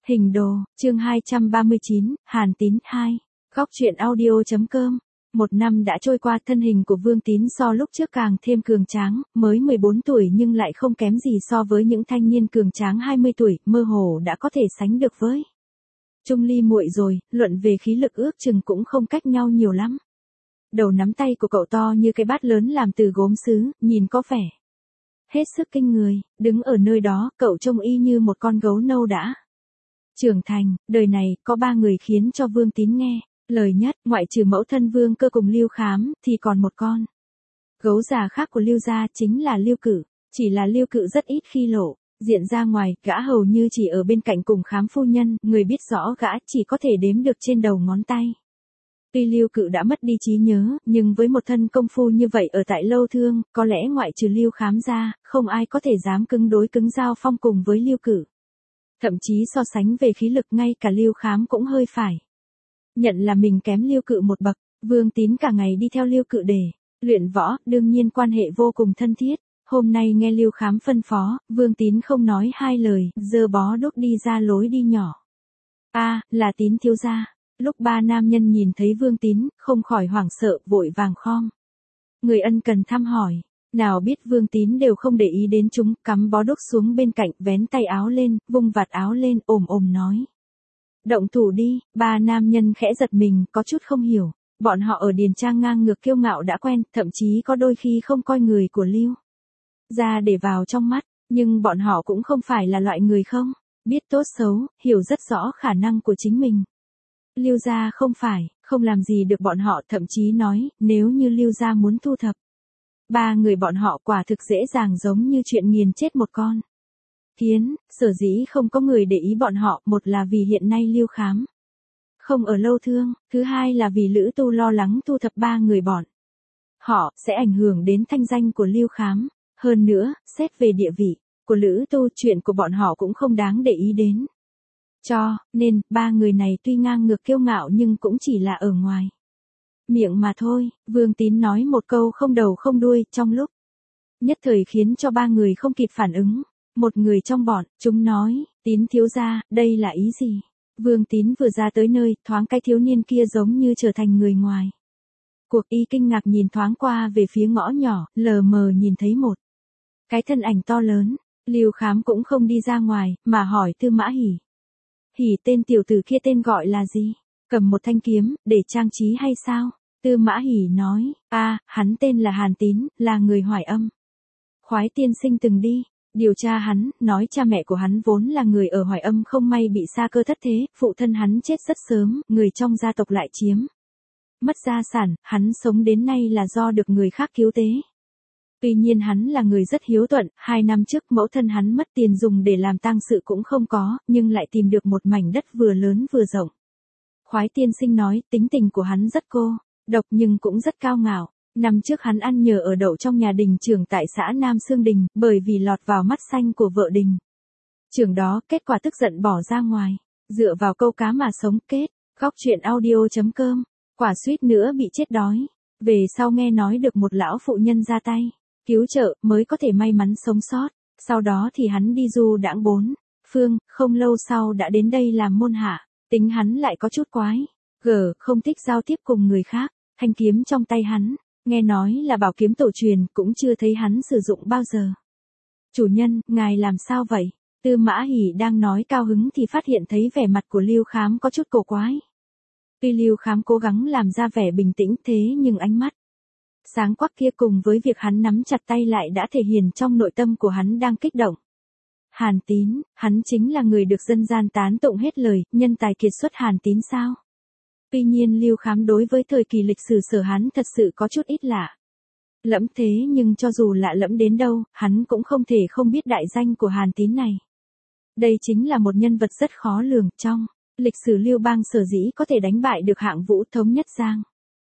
Hình đồ, chương 239, Hàn Tín 2. Góc truyện audio.com. Một năm đã trôi qua, thân hình của Vương Tín so lúc trước càng thêm cường tráng, mới 14 tuổi nhưng lại không kém gì so với những thanh niên cường tráng 20 tuổi, mơ hồ đã có thể sánh được với Trung Ly muội rồi, luận về khí lực ước chừng cũng không cách nhau nhiều lắm. Đầu nắm tay của cậu to như cái bát lớn làm từ gốm sứ, nhìn có vẻ hết sức kinh người, đứng ở nơi đó, cậu trông y như một con gấu nâu đã trưởng thành. Đời này, có 3 người khiến cho Vương Tín nghe lời nhất, ngoại trừ mẫu thân Vương Cơ cùng Lưu Khám, thì còn một con gấu già khác của Lưu gia chính là Lưu Cử. Chỉ là Lưu Cử rất ít khi lộ diện ra ngoài, gã hầu như chỉ ở bên cạnh cùng Khám phu nhân, người biết rõ gã chỉ có thể đếm được trên đầu ngón tay. Tuy Lưu Cự đã mất đi trí nhớ, nhưng với một thân công phu như vậy ở tại Lâu Thương, có lẽ ngoại trừ Lưu Khám ra, không ai có thể dám cứng đối cứng giao phong cùng với Lưu Cự. Thậm chí so sánh về khí lực ngay cả Lưu Khám cũng hơi phải nhận là mình kém Lưu Cự một bậc. Vương Tín cả ngày đi theo Lưu Cự để luyện võ, đương nhiên quan hệ vô cùng thân thiết. Hôm nay nghe Lưu Khám phân phó, Vương Tín không nói hai lời, giơ bó đuốc đi ra lối đi nhỏ. Là Tín thiếu gia. Lúc 3 nam nhân nhìn thấy Vương Tín, không khỏi hoảng sợ, vội vàng khom người ân cần thăm hỏi. Nào biết Vương Tín đều không để ý đến chúng, cắm bó đuốc xuống bên cạnh, vén tay áo lên, vung vạt áo lên, ồm nói: "Động thủ đi." 3 nam nhân khẽ giật mình, có chút không hiểu. Bọn họ ở điền trang ngang ngược kiêu ngạo đã quen, thậm chí có đôi khi không coi người của Lưu gia để vào trong mắt, nhưng bọn họ cũng không phải là loại người không biết tốt xấu, hiểu rất rõ khả năng của chính mình. Lưu gia không làm gì được bọn họ, thậm chí nói, nếu như Lưu gia muốn thu thập 3 người bọn họ quả thực dễ dàng, giống như chuyện nghiền chết một con kiến. Sở dĩ không có người để ý bọn họ, một là vì hiện nay Lưu Khám không ở Lâu Thương, thứ hai là vì Lữ Tu lo lắng thu thập 3 người bọn họ sẽ ảnh hưởng đến thanh danh của Lưu Khám. Hơn nữa, xét về địa vị của Lữ Tu, chuyện của bọn họ cũng không đáng để ý đến. Cho nên, 3 người này tuy ngang ngược kiêu ngạo nhưng cũng chỉ là ở ngoài miệng mà thôi. Vương Tín nói một câu không đầu không đuôi, trong lúc nhất thời khiến cho 3 người không kịp phản ứng. Một người trong bọn chúng nói: "Tín thiếu gia, đây là ý gì?" Vương Tín vừa ra tới nơi, thoáng cái thiếu niên kia giống như trở thành người ngoài cuộc, y kinh ngạc nhìn thoáng qua về phía ngõ nhỏ, lờ mờ nhìn thấy một cái thân ảnh to lớn. Lưu Khám cũng không đi ra ngoài, mà hỏi Tư Mã Hỉ: "Hỉ tên tiểu tử kia tên gọi là gì? Cầm một thanh kiếm, để trang trí hay sao?" Tư Mã Hỉ nói: "Hắn tên là Hàn Tín, là người Hoài Âm. Khoái tiên sinh từng đi điều tra hắn, nói cha mẹ của hắn vốn là người ở Hoài Âm, không may bị sa cơ thất thế, phụ thân hắn chết rất sớm, người trong gia tộc lại chiếm mất gia sản, hắn sống đến nay là do được người khác cứu tế. Tuy nhiên hắn là người rất hiếu thuận, 2 năm trước mẫu thân hắn mất tiền dùng để làm tang sự cũng không có, nhưng lại tìm được một mảnh đất vừa lớn vừa rộng." Khoái tiên sinh nói, tính tình của hắn rất cô độc nhưng cũng rất cao ngạo. Năm trước hắn ăn nhờ ở đậu trong nhà đình trưởng tại xã Nam Sương Đình, bởi vì lọt vào mắt xanh của vợ đình trưởng đó, kết quả tức giận bỏ ra ngoài, dựa vào câu cá mà sống. Kết. Góc truyện audio.com. Quả suýt nữa bị chết đói. Về sau nghe nói được một lão phụ nhân ra tay cứu trợ, mới có thể may mắn sống sót. Sau đó thì hắn đi du đãng 4 phương, không lâu sau đã đến đây làm môn hạ. Tính hắn lại có chút quái không thích giao tiếp cùng người khác. Thanh kiếm trong tay hắn, nghe nói là bảo kiếm tổ truyền, cũng chưa thấy hắn sử dụng bao giờ. "Chủ nhân, ngài làm sao vậy?" Tư Mã Hỉ đang nói cao hứng thì phát hiện thấy vẻ mặt của Lưu Khám có chút cổ quái. Tuy Lưu Khám cố gắng làm ra vẻ bình tĩnh, thế nhưng ánh mắt sáng quắc kia cùng với việc hắn nắm chặt tay lại đã thể hiện trong nội tâm của hắn đang kích động. Hàn Tín, hắn chính là người được dân gian tán tụng hết lời, nhân tài kiệt xuất Hàn Tín sao? Tuy nhiên Lưu Khám đối với thời kỳ lịch sử Sở Hán thật sự có chút ít lạ lẫm, thế nhưng cho dù lạ lẫm đến đâu, hắn cũng không thể không biết đại danh của Hàn Tín này. Đây chính là một nhân vật rất khó lường, trong lịch sử Lưu Bang sở dĩ có thể đánh bại được Hạng Vũ thống nhất Giang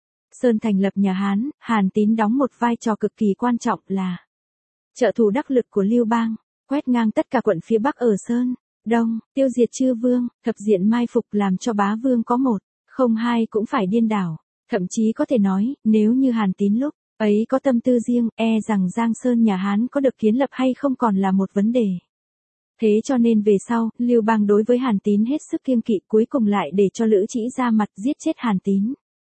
Sơn thành lập nhà Hán, Hàn Tín đóng một vai trò cực kỳ quan trọng là trợ thủ đắc lực của Lưu Bang, quét ngang tất cả quận phía Bắc ở Sơn Đông, tiêu diệt Chư Vương, thập diện mai phục, làm cho bá vương có một không hai cũng phải điên đảo. Thậm chí có thể nói, nếu như Hàn Tín lúc ấy có tâm tư riêng, rằng Giang Sơn nhà Hán có được kiến lập hay không còn là một vấn đề. Thế cho nên về sau, Lưu Bang đối với Hàn Tín hết sức kiêng kỵ, cuối cùng lại để cho Lữ Trĩ ra mặt giết chết Hàn Tín.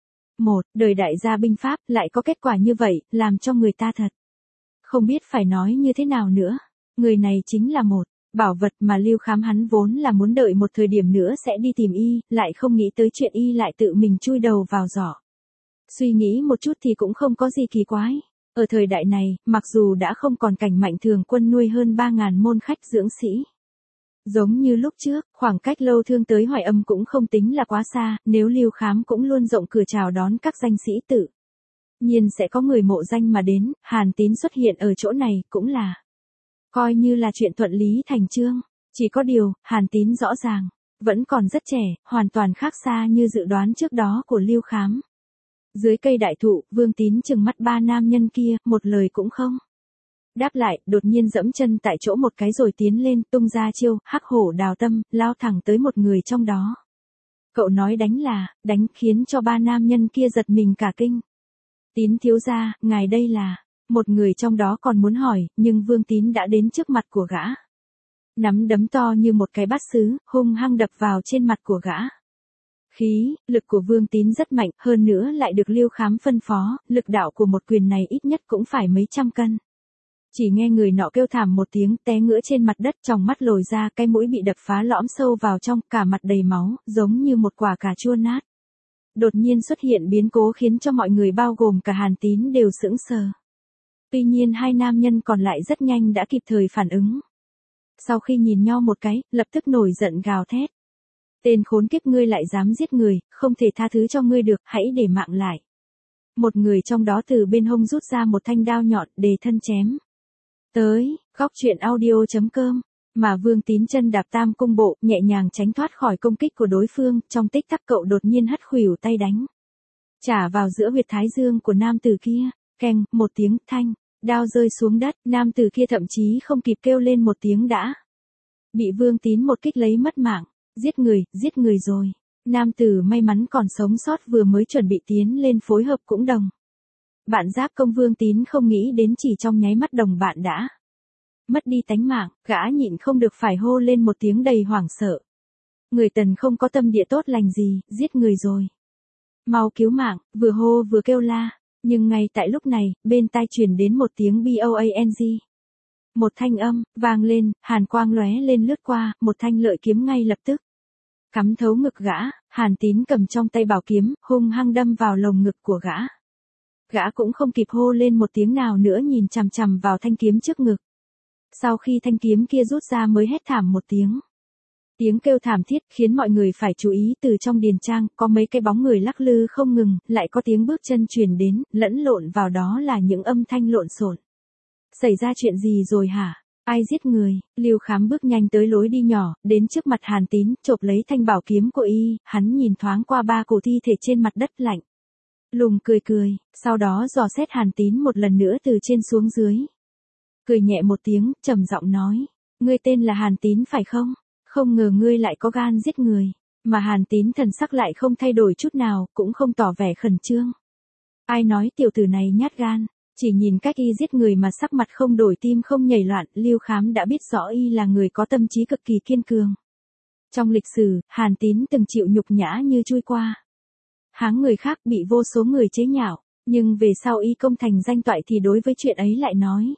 Đời đại gia binh pháp lại có kết quả như vậy, làm cho người ta thật không biết phải nói như thế nào nữa. Người này chính là một bảo vật mà Lưu Khám hắn vốn là muốn đợi một thời điểm nữa sẽ đi tìm y, lại không nghĩ tới chuyện y lại tự mình chui đầu vào giỏ. Suy nghĩ một chút thì cũng không có gì kỳ quái. Ở thời đại này, mặc dù đã không còn cảnh Mạnh Thường Quân nuôi hơn 3.000 môn khách dưỡng sĩ. Giống như lúc trước, khoảng cách Lâu Thương tới Hoài Âm cũng không tính là quá xa, nếu Lưu Khám cũng luôn rộng cửa chào đón các danh sĩ tự nhiên sẽ có người mộ danh mà đến, Hàn Tín xuất hiện ở chỗ này cũng là coi như là chuyện thuận lý thành chương. Chỉ có điều, Hàn Tín rõ ràng vẫn còn rất trẻ, hoàn toàn khác xa như dự đoán trước đó của Lưu Khám. Dưới cây đại thụ, Vương Tín trừng mắt ba nam nhân kia, một lời cũng không đáp lại, đột nhiên dẫm chân tại chỗ một cái rồi tiến lên, tung ra chiêu, hắc hổ đào tâm, lao thẳng tới một người trong đó. Cậu nói đánh là, đánh, khiến cho ba nam nhân kia giật mình cả kinh. Tín thiếu gia, ngài đây là, một người trong đó còn muốn hỏi, nhưng Vương Tín đã đến trước mặt của gã. Nắm đấm to như một cái bát sứ, hung hăng đập vào trên mặt của gã. Lực của Vương Tín rất mạnh, hơn nữa lại được Lưu Khám phân phó, lực đạo của một quyền này ít nhất cũng phải mấy trăm cân. Chỉ nghe người nọ kêu thảm một tiếng, té ngửa trên mặt đất, tròng mắt lồi ra, cái mũi bị đập phá lõm sâu vào trong, cả mặt đầy máu, giống như một quả cà chua nát. Đột nhiên xuất hiện biến cố khiến cho mọi người bao gồm cả Hàn Tín đều sững sờ. Tuy nhiên hai nam nhân còn lại rất nhanh đã kịp thời phản ứng. Sau khi nhìn nhau một cái, lập tức nổi giận gào thét. Tên khốn kiếp, ngươi lại dám giết người, không thể tha thứ cho ngươi được, hãy để mạng lại. Một người trong đó từ bên hông rút ra một thanh đao nhọn, đề thân chém tới. Góc truyện audio.com. Mà Vương Tín chân đạp tam cung bộ, nhẹ nhàng tránh thoát khỏi công kích của đối phương, trong tích tắc cậu đột nhiên hất khuỷu tay đánh trả vào giữa huyệt thái dương của nam tử kia. Keng, một tiếng, thanh đao rơi xuống đất, nam tử kia thậm chí không kịp kêu lên một tiếng đã bị Vương Tín một kích lấy mất mạng. Giết người rồi. Nam tử may mắn còn sống sót vừa mới chuẩn bị tiến lên phối hợp cũng đồng bạn giáp công, Vương Tín không nghĩ đến chỉ trong nháy mắt đồng bạn đã mất đi tánh mạng, gã nhịn không được phải hô lên một tiếng đầy hoảng sợ. Người Tần không có tâm địa tốt lành gì, giết người rồi. Mau cứu mạng, vừa hô vừa kêu la, nhưng ngay tại lúc này, bên tai truyền đến một tiếng boang. Một thanh âm vang lên, hàn quang lóe lên lướt qua, một thanh lợi kiếm ngay lập tức cắm thấu ngực gã. Hàn Tín cầm trong tay bảo kiếm, hung hăng đâm vào lồng ngực của gã. Gã cũng không kịp hô lên một tiếng nào nữa, nhìn chằm chằm vào thanh kiếm trước ngực. Sau khi thanh kiếm kia rút ra mới hét thảm một tiếng. Tiếng kêu thảm thiết khiến mọi người phải chú ý, từ trong điền trang có mấy cái bóng người lắc lư không ngừng, lại có tiếng bước chân truyền đến, lẫn lộn vào đó là những âm thanh lộn xộn. Xảy ra chuyện gì rồi hả? Ai giết người? Lưu Khám bước nhanh tới lối đi nhỏ, đến trước mặt Hàn Tín, chộp lấy thanh bảo kiếm của y, hắn nhìn thoáng qua ba cổ thi thể trên mặt đất lạnh lùng cười, sau đó dò xét Hàn Tín một lần nữa từ trên xuống dưới. Cười nhẹ một tiếng, trầm giọng nói, ngươi tên là Hàn Tín phải không? Không ngờ ngươi lại có gan giết người. Mà Hàn Tín thần sắc lại không thay đổi chút nào, cũng không tỏ vẻ khẩn trương. Ai nói tiểu tử này nhát gan? Chỉ nhìn cách y giết người mà sắc mặt không đổi, tim không nhảy loạn, Lưu Khám đã biết rõ y là người có tâm trí cực kỳ kiên cường. Trong lịch sử, Hàn Tín từng chịu nhục nhã như chui qua háng người khác, bị vô số người chế nhạo, nhưng về sau y công thành danh toại thì đối với chuyện ấy lại nói,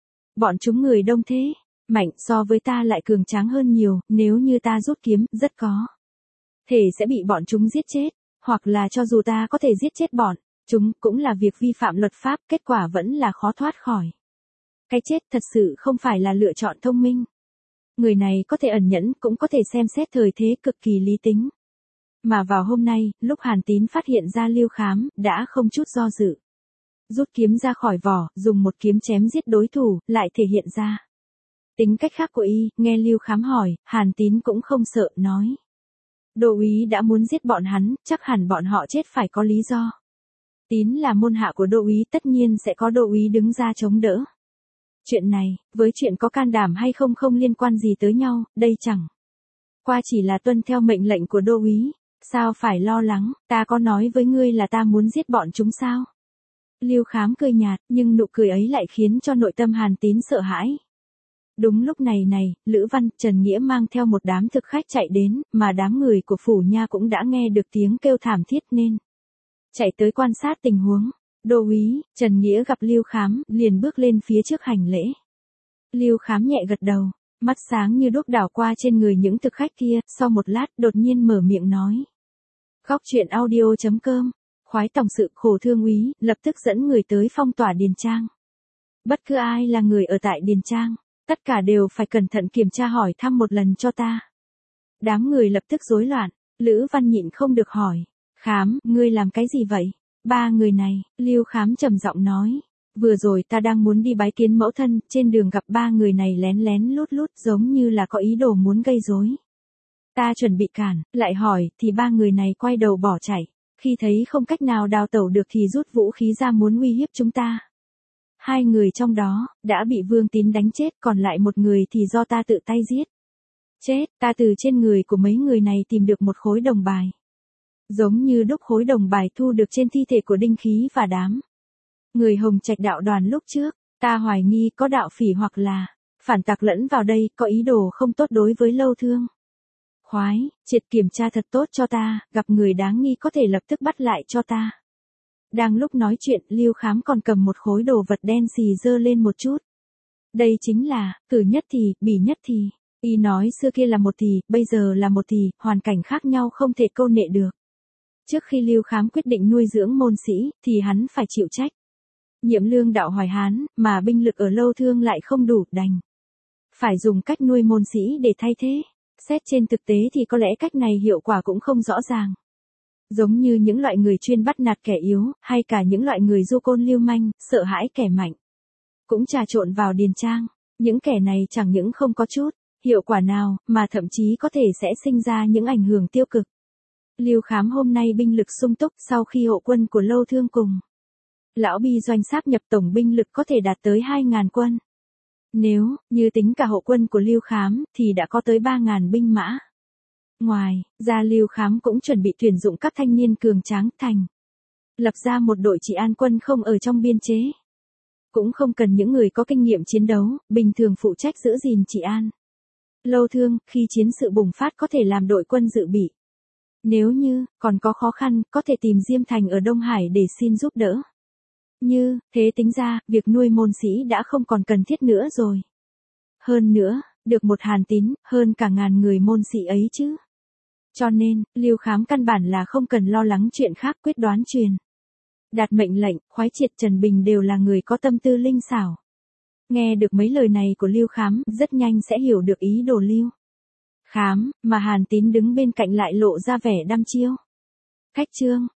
bọn chúng người đông thế, mạnh so với ta lại cường tráng hơn nhiều, nếu như ta rút kiếm, rất có thể sẽ bị bọn chúng giết chết, hoặc là cho dù ta có thể giết chết bọn chúng, cũng là việc vi phạm luật pháp, kết quả vẫn là khó thoát khỏi cái chết. Thật sự không phải là lựa chọn thông minh. Người này có thể ẩn nhẫn, cũng có thể xem xét thời thế, cực kỳ lý tính. Mà vào hôm nay, lúc Hàn Tín phát hiện ra Lưu Khám, đã không chút do dự rút kiếm ra khỏi vỏ, dùng một kiếm chém giết đối thủ, lại thể hiện ra tính cách khác của y. Nghe Lưu Khám hỏi, Hàn Tín cũng không sợ, nói, Đô úy đã muốn giết bọn hắn, chắc hẳn bọn họ chết phải có lý do. Tín là môn hạ của Đô úy, tất nhiên sẽ có Đô úy đứng ra chống đỡ. Chuyện này, với chuyện có can đảm hay không không liên quan gì tới nhau, đây chẳng qua chỉ là tuân theo mệnh lệnh của Đô úy. Sao phải lo lắng, ta có nói với ngươi là ta muốn giết bọn chúng sao? Lưu Khám cười nhạt, nhưng nụ cười ấy lại khiến cho nội tâm Hàn Tín sợ hãi. Đúng lúc này, Lữ Văn, Trần Nghĩa mang theo một đám thực khách chạy đến, mà đám người của phủ nha cũng đã nghe được tiếng kêu thảm thiết nên chạy tới quan sát tình huống. Đô úy, Trần Nghĩa gặp Lưu Khám, liền bước lên phía trước hành lễ. Lưu Khám nhẹ gật đầu, mắt sáng như đuốc đảo qua trên người những thực khách kia, sau một lát đột nhiên mở miệng nói. Góc truyện audio.com, khoái tổng sự khổ thương úy, lập tức dẫn người tới phong tỏa Điền Trang. Bất cứ ai là người ở tại Điền Trang, tất cả đều phải cẩn thận kiểm tra hỏi thăm một lần cho ta. Đám người lập tức rối loạn, Lữ Văn nhịn không được hỏi. Khám, ngươi làm cái gì vậy? Ba người này, Lưu Khám trầm giọng nói. Vừa rồi ta đang muốn đi bái kiến mẫu thân, trên đường gặp ba người này lén lén lút lút giống như là có ý đồ muốn gây rối. Ta chuẩn bị cản, lại hỏi, thì ba người này quay đầu bỏ chạy. Khi thấy không cách nào đào tẩu được thì rút vũ khí ra muốn uy hiếp chúng ta. Hai người trong đó, đã bị Vương Tín đánh chết, còn lại một người thì do ta tự tay giết. Chết, ta từ trên người của mấy người này tìm được một khối đồng bài. Giống như đúc khối đồng bài thu được trên thi thể của Đinh Khí và đám người Hồng Trạch đạo đoàn lúc trước, ta hoài nghi có đạo phỉ hoặc là phản tặc lẫn vào đây, có ý đồ không tốt đối với Lâu Thương. Khoái, triệt kiểm tra thật tốt cho ta, gặp người đáng nghi có thể lập tức bắt lại cho ta. Đang lúc nói chuyện, Lưu Khám còn cầm một khối đồ vật đen xì dơ lên một chút. Đây chính là, cử nhất thì, bỉ nhất thì. Y nói xưa kia là một thì, bây giờ là một thì, hoàn cảnh khác nhau không thể câu nệ được. Trước khi Lưu Khám quyết định nuôi dưỡng môn sĩ, thì hắn phải chịu trách nhiệm lương đạo Hoài Hán, mà binh lực ở Lâu Thương lại không đủ, đành phải dùng cách nuôi môn sĩ để thay thế. Xét trên thực tế thì có lẽ cách này hiệu quả cũng không rõ ràng. Giống như những loại người chuyên bắt nạt kẻ yếu, hay cả những loại người du côn lưu manh, sợ hãi kẻ mạnh, cũng trà trộn vào Điền Trang. Những kẻ này chẳng những không có chút hiệu quả nào, mà thậm chí có thể sẽ sinh ra những ảnh hưởng tiêu cực. Lưu Khám hôm nay binh lực sung túc, sau khi hộ quân của Lâu Thương cùng Lão Bi doanh sáp nhập tổng binh lực có thể đạt tới 2.000 quân. Nếu như tính cả hộ quân của Lưu Khám thì đã có tới 3.000 binh mã. Ngoài ra Lưu Khám cũng chuẩn bị tuyển dụng các thanh niên cường tráng thành lập ra một đội trị an quân không ở trong biên chế. Cũng không cần những người có kinh nghiệm chiến đấu, bình thường phụ trách giữ gìn trị an. Lâu Thương, khi chiến sự bùng phát có thể làm đội quân dự bị. Nếu như còn có khó khăn, có thể tìm Diêm Thành ở Đông Hải để xin giúp đỡ. Như thế tính ra, việc nuôi môn sĩ đã không còn cần thiết nữa rồi. Hơn nữa, được một Hàn Tín, hơn cả ngàn người môn sĩ ấy chứ. Cho nên, Lưu Khám căn bản là không cần lo lắng chuyện khác, quyết đoán truyền đạt mệnh lệnh. Khoái Triệt, Trần Bình đều là người có tâm tư linh xảo. Nghe được mấy lời này của Lưu Khám, rất nhanh sẽ hiểu được ý đồ Lưu Khám, mà Hàn Tín đứng bên cạnh lại lộ ra vẻ đăm chiêu. Khách trương,